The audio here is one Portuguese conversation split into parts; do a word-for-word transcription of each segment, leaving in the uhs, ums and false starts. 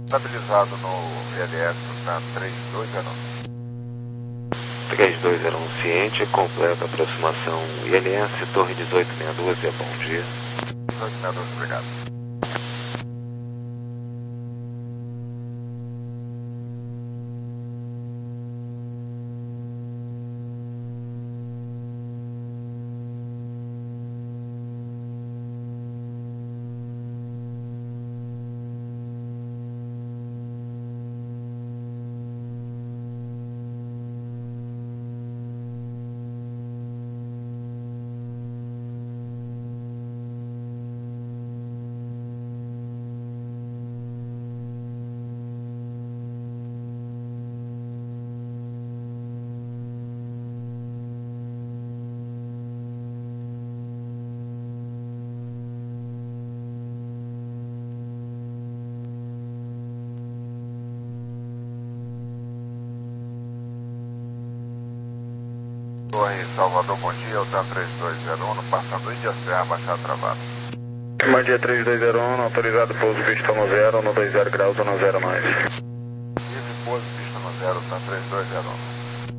Estabilizado no L S, tá três dois zero um. três dois zero um ciente, completa aproximação I L S, Torre dezoito sessenta e dois, bom dia. dezoito sessenta e dois, obrigado. Torre Salvador, bom dia, o TAM três dois zero um, no passando Índia Serra, Baixada Travada. Bom dia, três dois zero um, autorizado pouso pista no zero, no dois zero graus, zona zero nove. Livre pouso, pista no zero, TAM três dois zero um.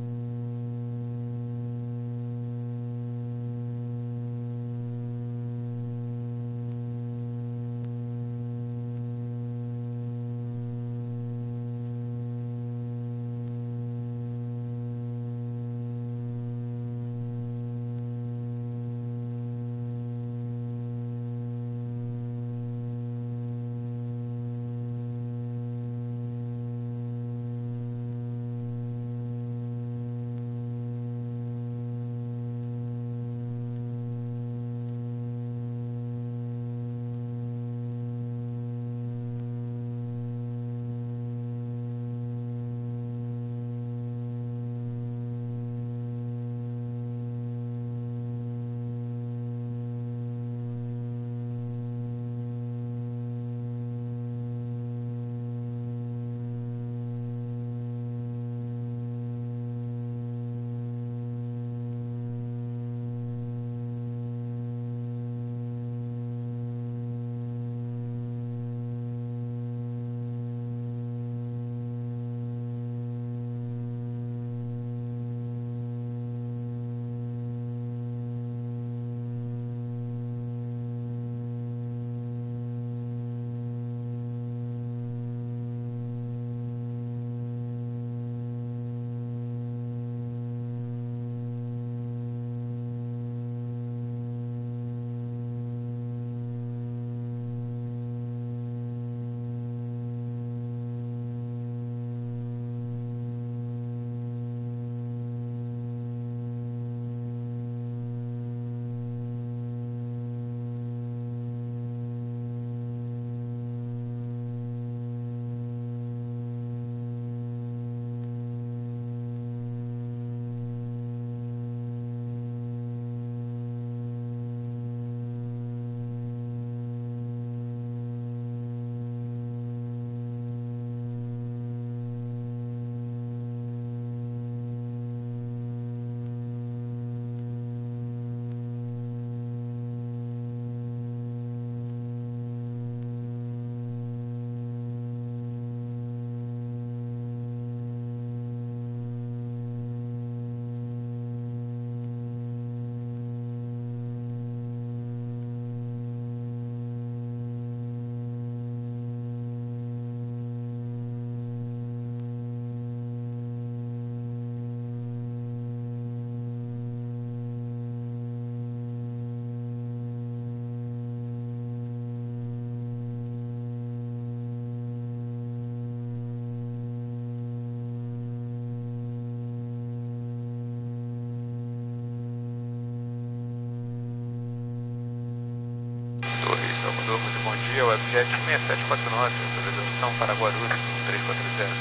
Bom dia, Webjet seis sete quatro nove, autorização para Guarulhos, três quatro zero,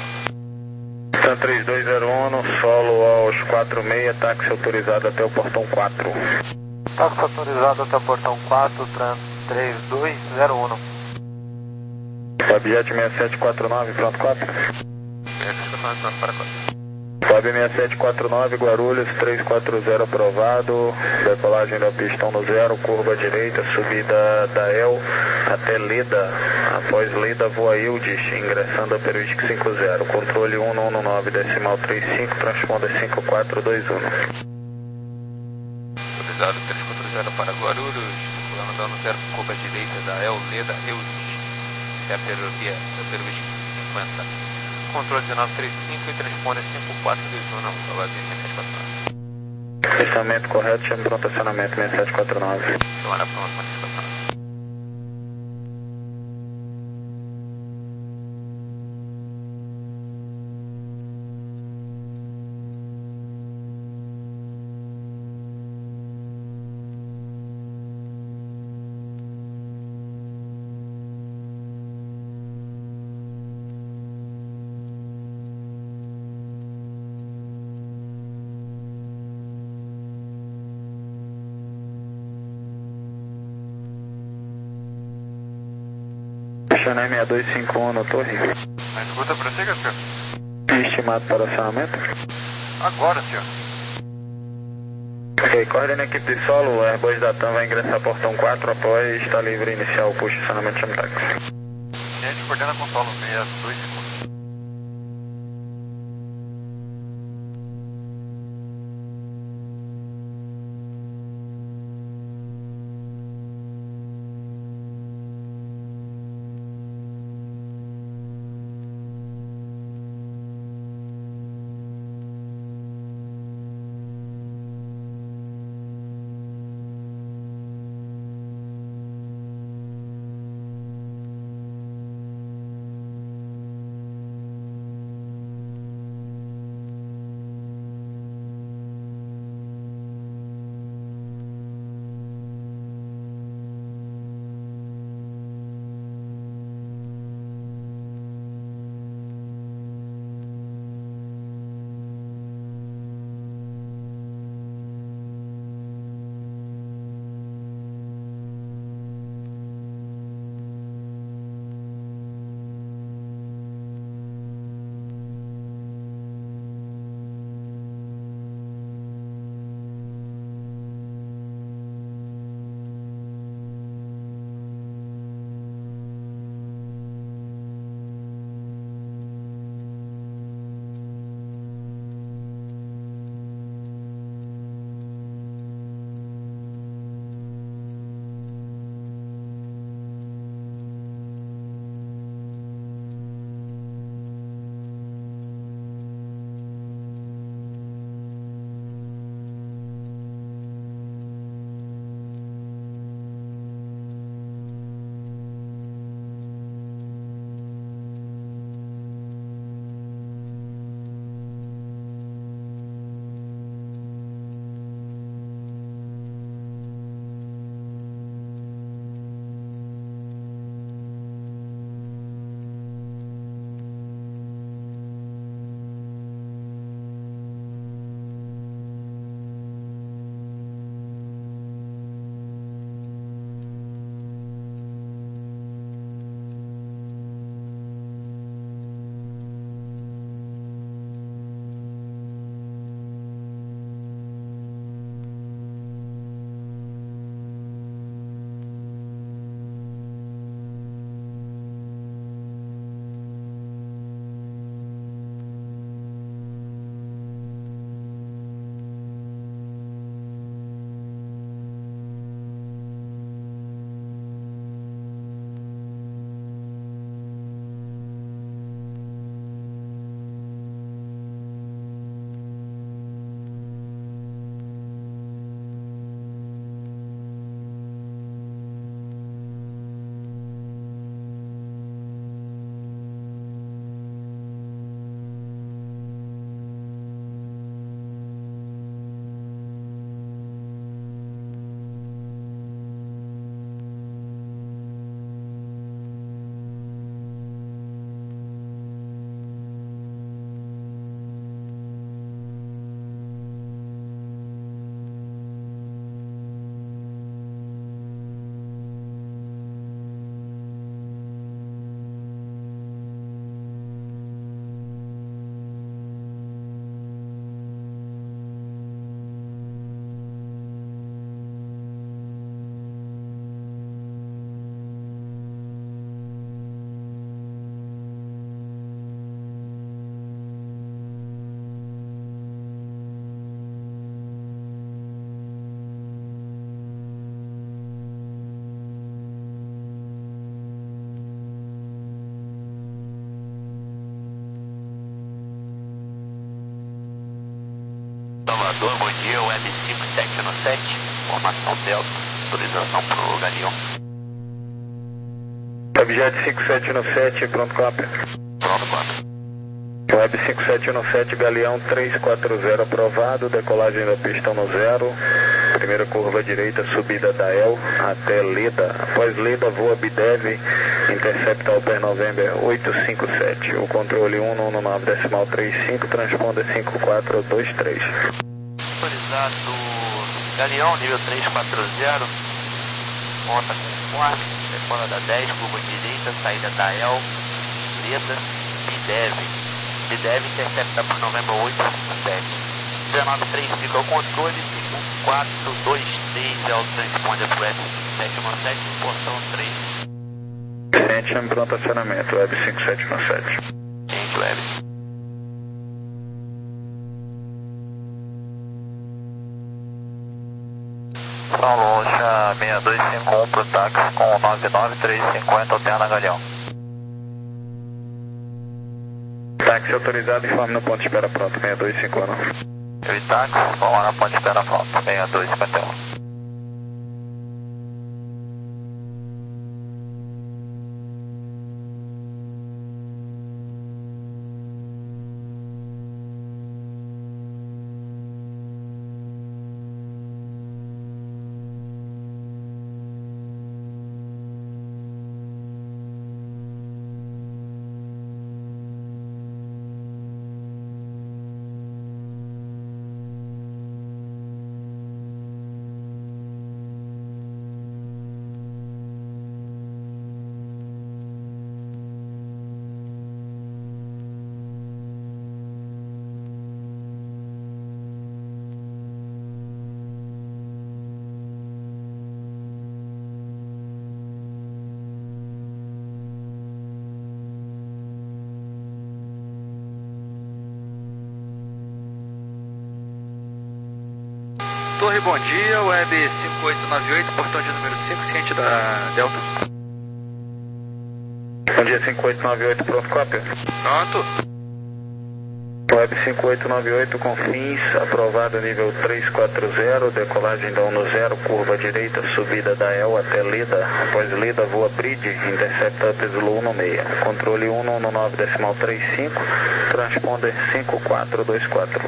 Sexta TAM três dois zero um, no solo aos quatro seis, táxi autorizado até o portão quatro. Táxi autorizado até o portão quatro, TAM três dois zero um. Webjet seis sete quatro nove, pronto quatro. seis sete quatro nove, para quatro. Sobe seis sete quatro nove, Guarulhos, três quatro zero aprovado. Decolagem da pista no zero, curva direita, subida da El até Leda. Após Leda, voa Ildes, ingressando a Peruística cinco zero. Controle um um nove, decimal trinta e cinco, transponder cinco quatro dois um. Autorizado três quatro zero para Guarulhos, circulando dando zero, curva direita da El Leda, Ildes. É a ferrovia da Peruística cinquenta. Controle dezenove trinta e cinco e transponder cinco quatro dois um, não, vai vir seis sete quatro nove. Fechamento correto, chame pronto acionamento seis sete quatro nove. Tomara pronto, seis quatro nove. Chanel seis dois cinco um no torre. A escuta, prossiga, senhor. Estimado para acionamento. Agora, senhor. Ok, coordena a equipe de solo, o Airbus da TAM vai ingressar portão quatro após está livre iniciar o push de acionamento chame táxi. Gente, coordena com solo seis dois cinco um. Salvador, bom dia, Web cinco sete um sete, formação Delta, autorização para o Galeão. Webjet cinco sete um sete, pronto, cópia. Pronto, cópia. Web cinco sete um sete, Galeão três quatro zero aprovado, decolagem da pista no zero, primeira curva direita, subida da E L até Leda. Após Leda, voa Bidev, intercepta Alper November oito cinco sete. O controle um um nove decimal trinta e cinco, transponder cinco quatro dois três. Autorizado Galeão, nível três quatro zero, ponta conforme, decola da dez, curva direita, saída da E L, Leda, Bidev. Bidev intercepta para November oito cinco sete. dezenove trinta e cinco é o controle, cinco quatro dois três é o transponder para o Web cinco sete um sete, portão três. Sente pronto acionamento, Web cinco sete um sete. Gente, Web. São Loncha seis dois cinco um para o táxi com nove nove três cinco zero, alterna Galeão. Táxi autorizado, informe no ponto de espera pronto, seis dois cinco um. Eu e táxi, vamos lá na ponte de espera pronto, seis dois cinco um. Torre, bom dia, Web cinco oito nove oito, portão de número cinco, ciente da Delta. Bom dia, cinco oito nove oito, pronto, cópia. Pronto. Web cinco oito nove oito com fins, aprovado nível três quatro zero, decolagem da um no zero, curva direita, subida da E L até Leda. Após Leda, voa Bridge, intercepta Zulu um no seis. Controle um um nove decimal trinta e cinco, transponder cinco quatro dois quatro.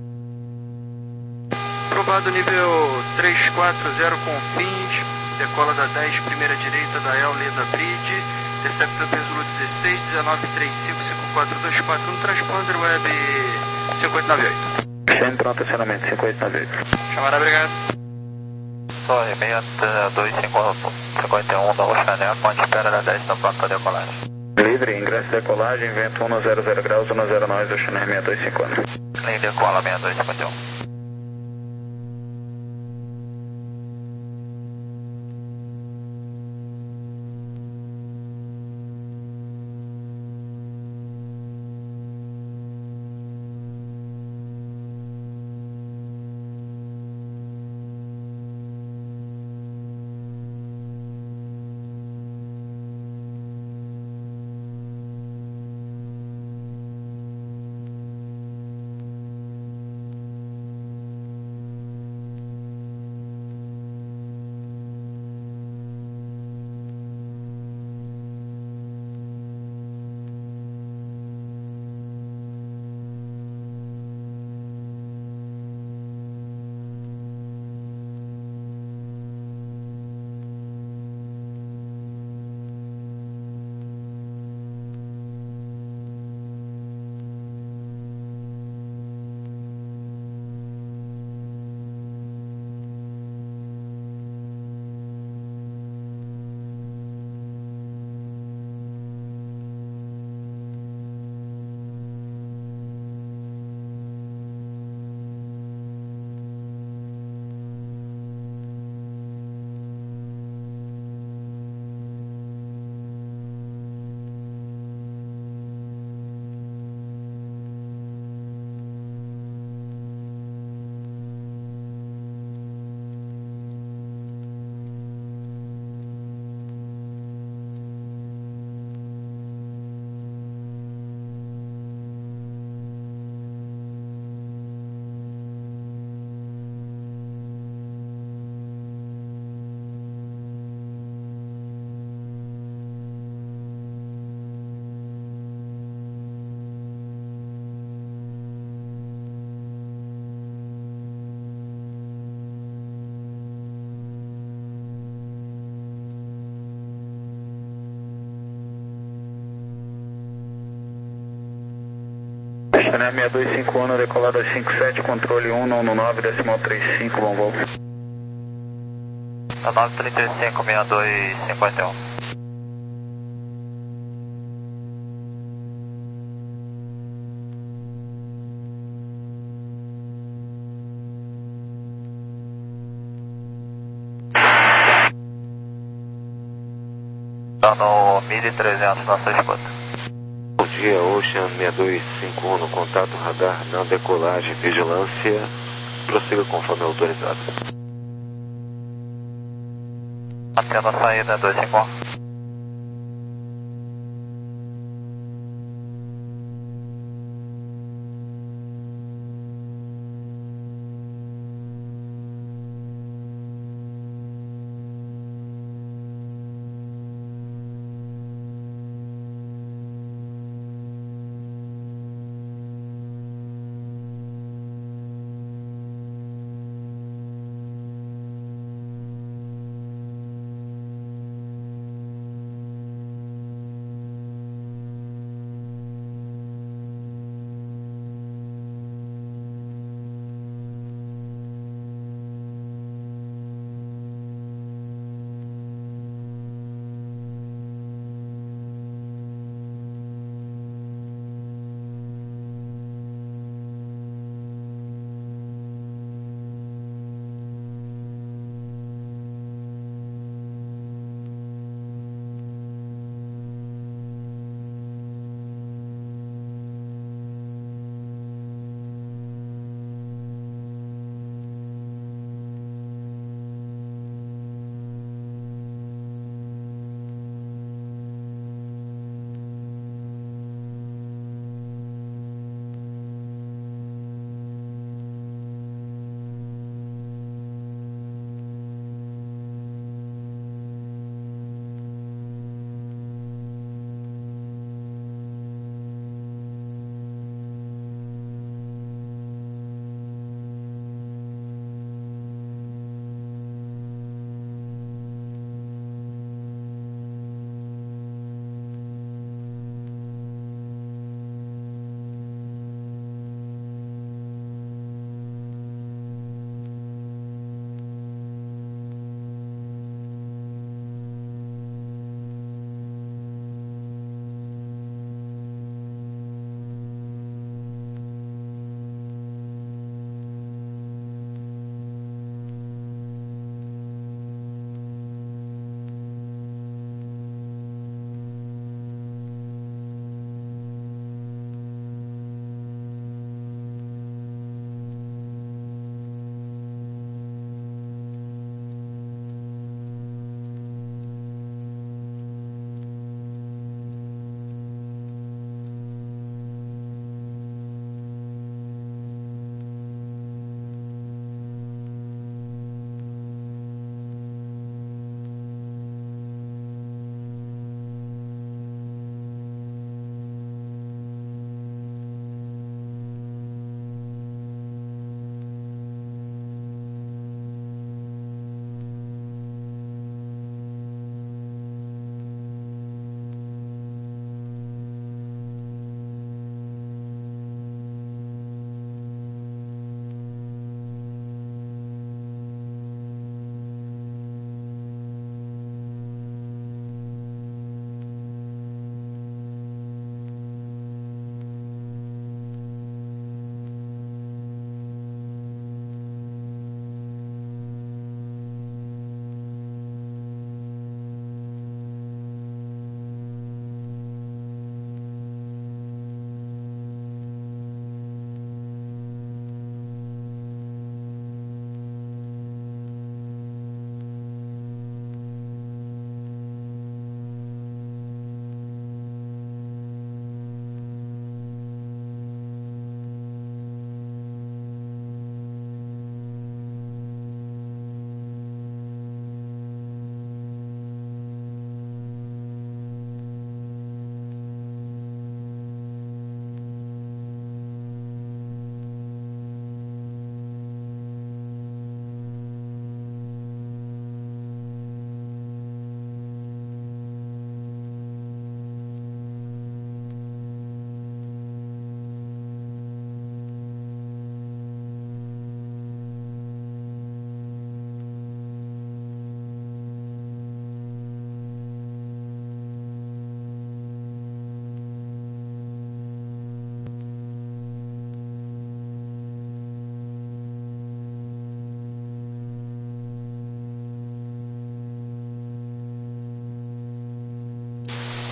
Aprovado nível três quatro zero com fins, decola da dez, primeira direita da E L, Leda Bridge, intercepta Zulu dezesseis, dezenove trinta e cinco, cinco quatro dois quatro, um transponder Web cinco oito nove oito. Sem pronto acionamento, cinco oito nove oito. Chamará, obrigado. Torre seis dois cinco um da Oceané, ponte de espera da dez, está pronto para decolagem. Livre, ingresso de decolagem, vento um zero zero graus, um zero nove, Oceané seis dois cinco um. Linha decola seis dois cinco um. Ryanair seis dois cinco um, decolada cinco sete, controle um nove nove, decimal trinta e cinco, bom voo. nove trinta e cinco, seis dois cinco um. Tá no mil e trezentos, nossa escuta. Bom dia, Ocean seis dois cinco um, no contato radar na decolagem, vigilância, prossiga conforme autorizado. Mantendo a saída dois cinco um.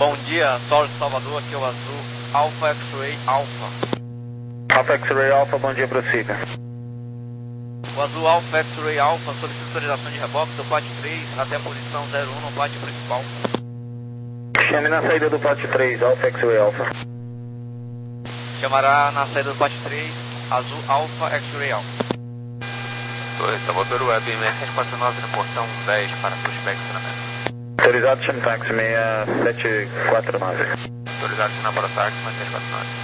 Bom dia, Sol de Salvador, aqui é o Azul, Alpha X-Ray Alpha. Alpha X-Ray Alpha, bom dia, prossiga. O Azul Alpha X-Ray Alpha solicita autorização de reboque do P A T três até a posição zero um no pátio principal. Chame na saída do P A T três, Alpha X-Ray Alpha. Chamará na saída do P A T três, Azul Alpha X-Ray Alpha. dois, Salvador Web seis quatro nove no portão dez para prospecto estacionamento. Autorizado, chame táxi seis sete quatro nove. Autorizado, sinal para táxi seis quatro nove.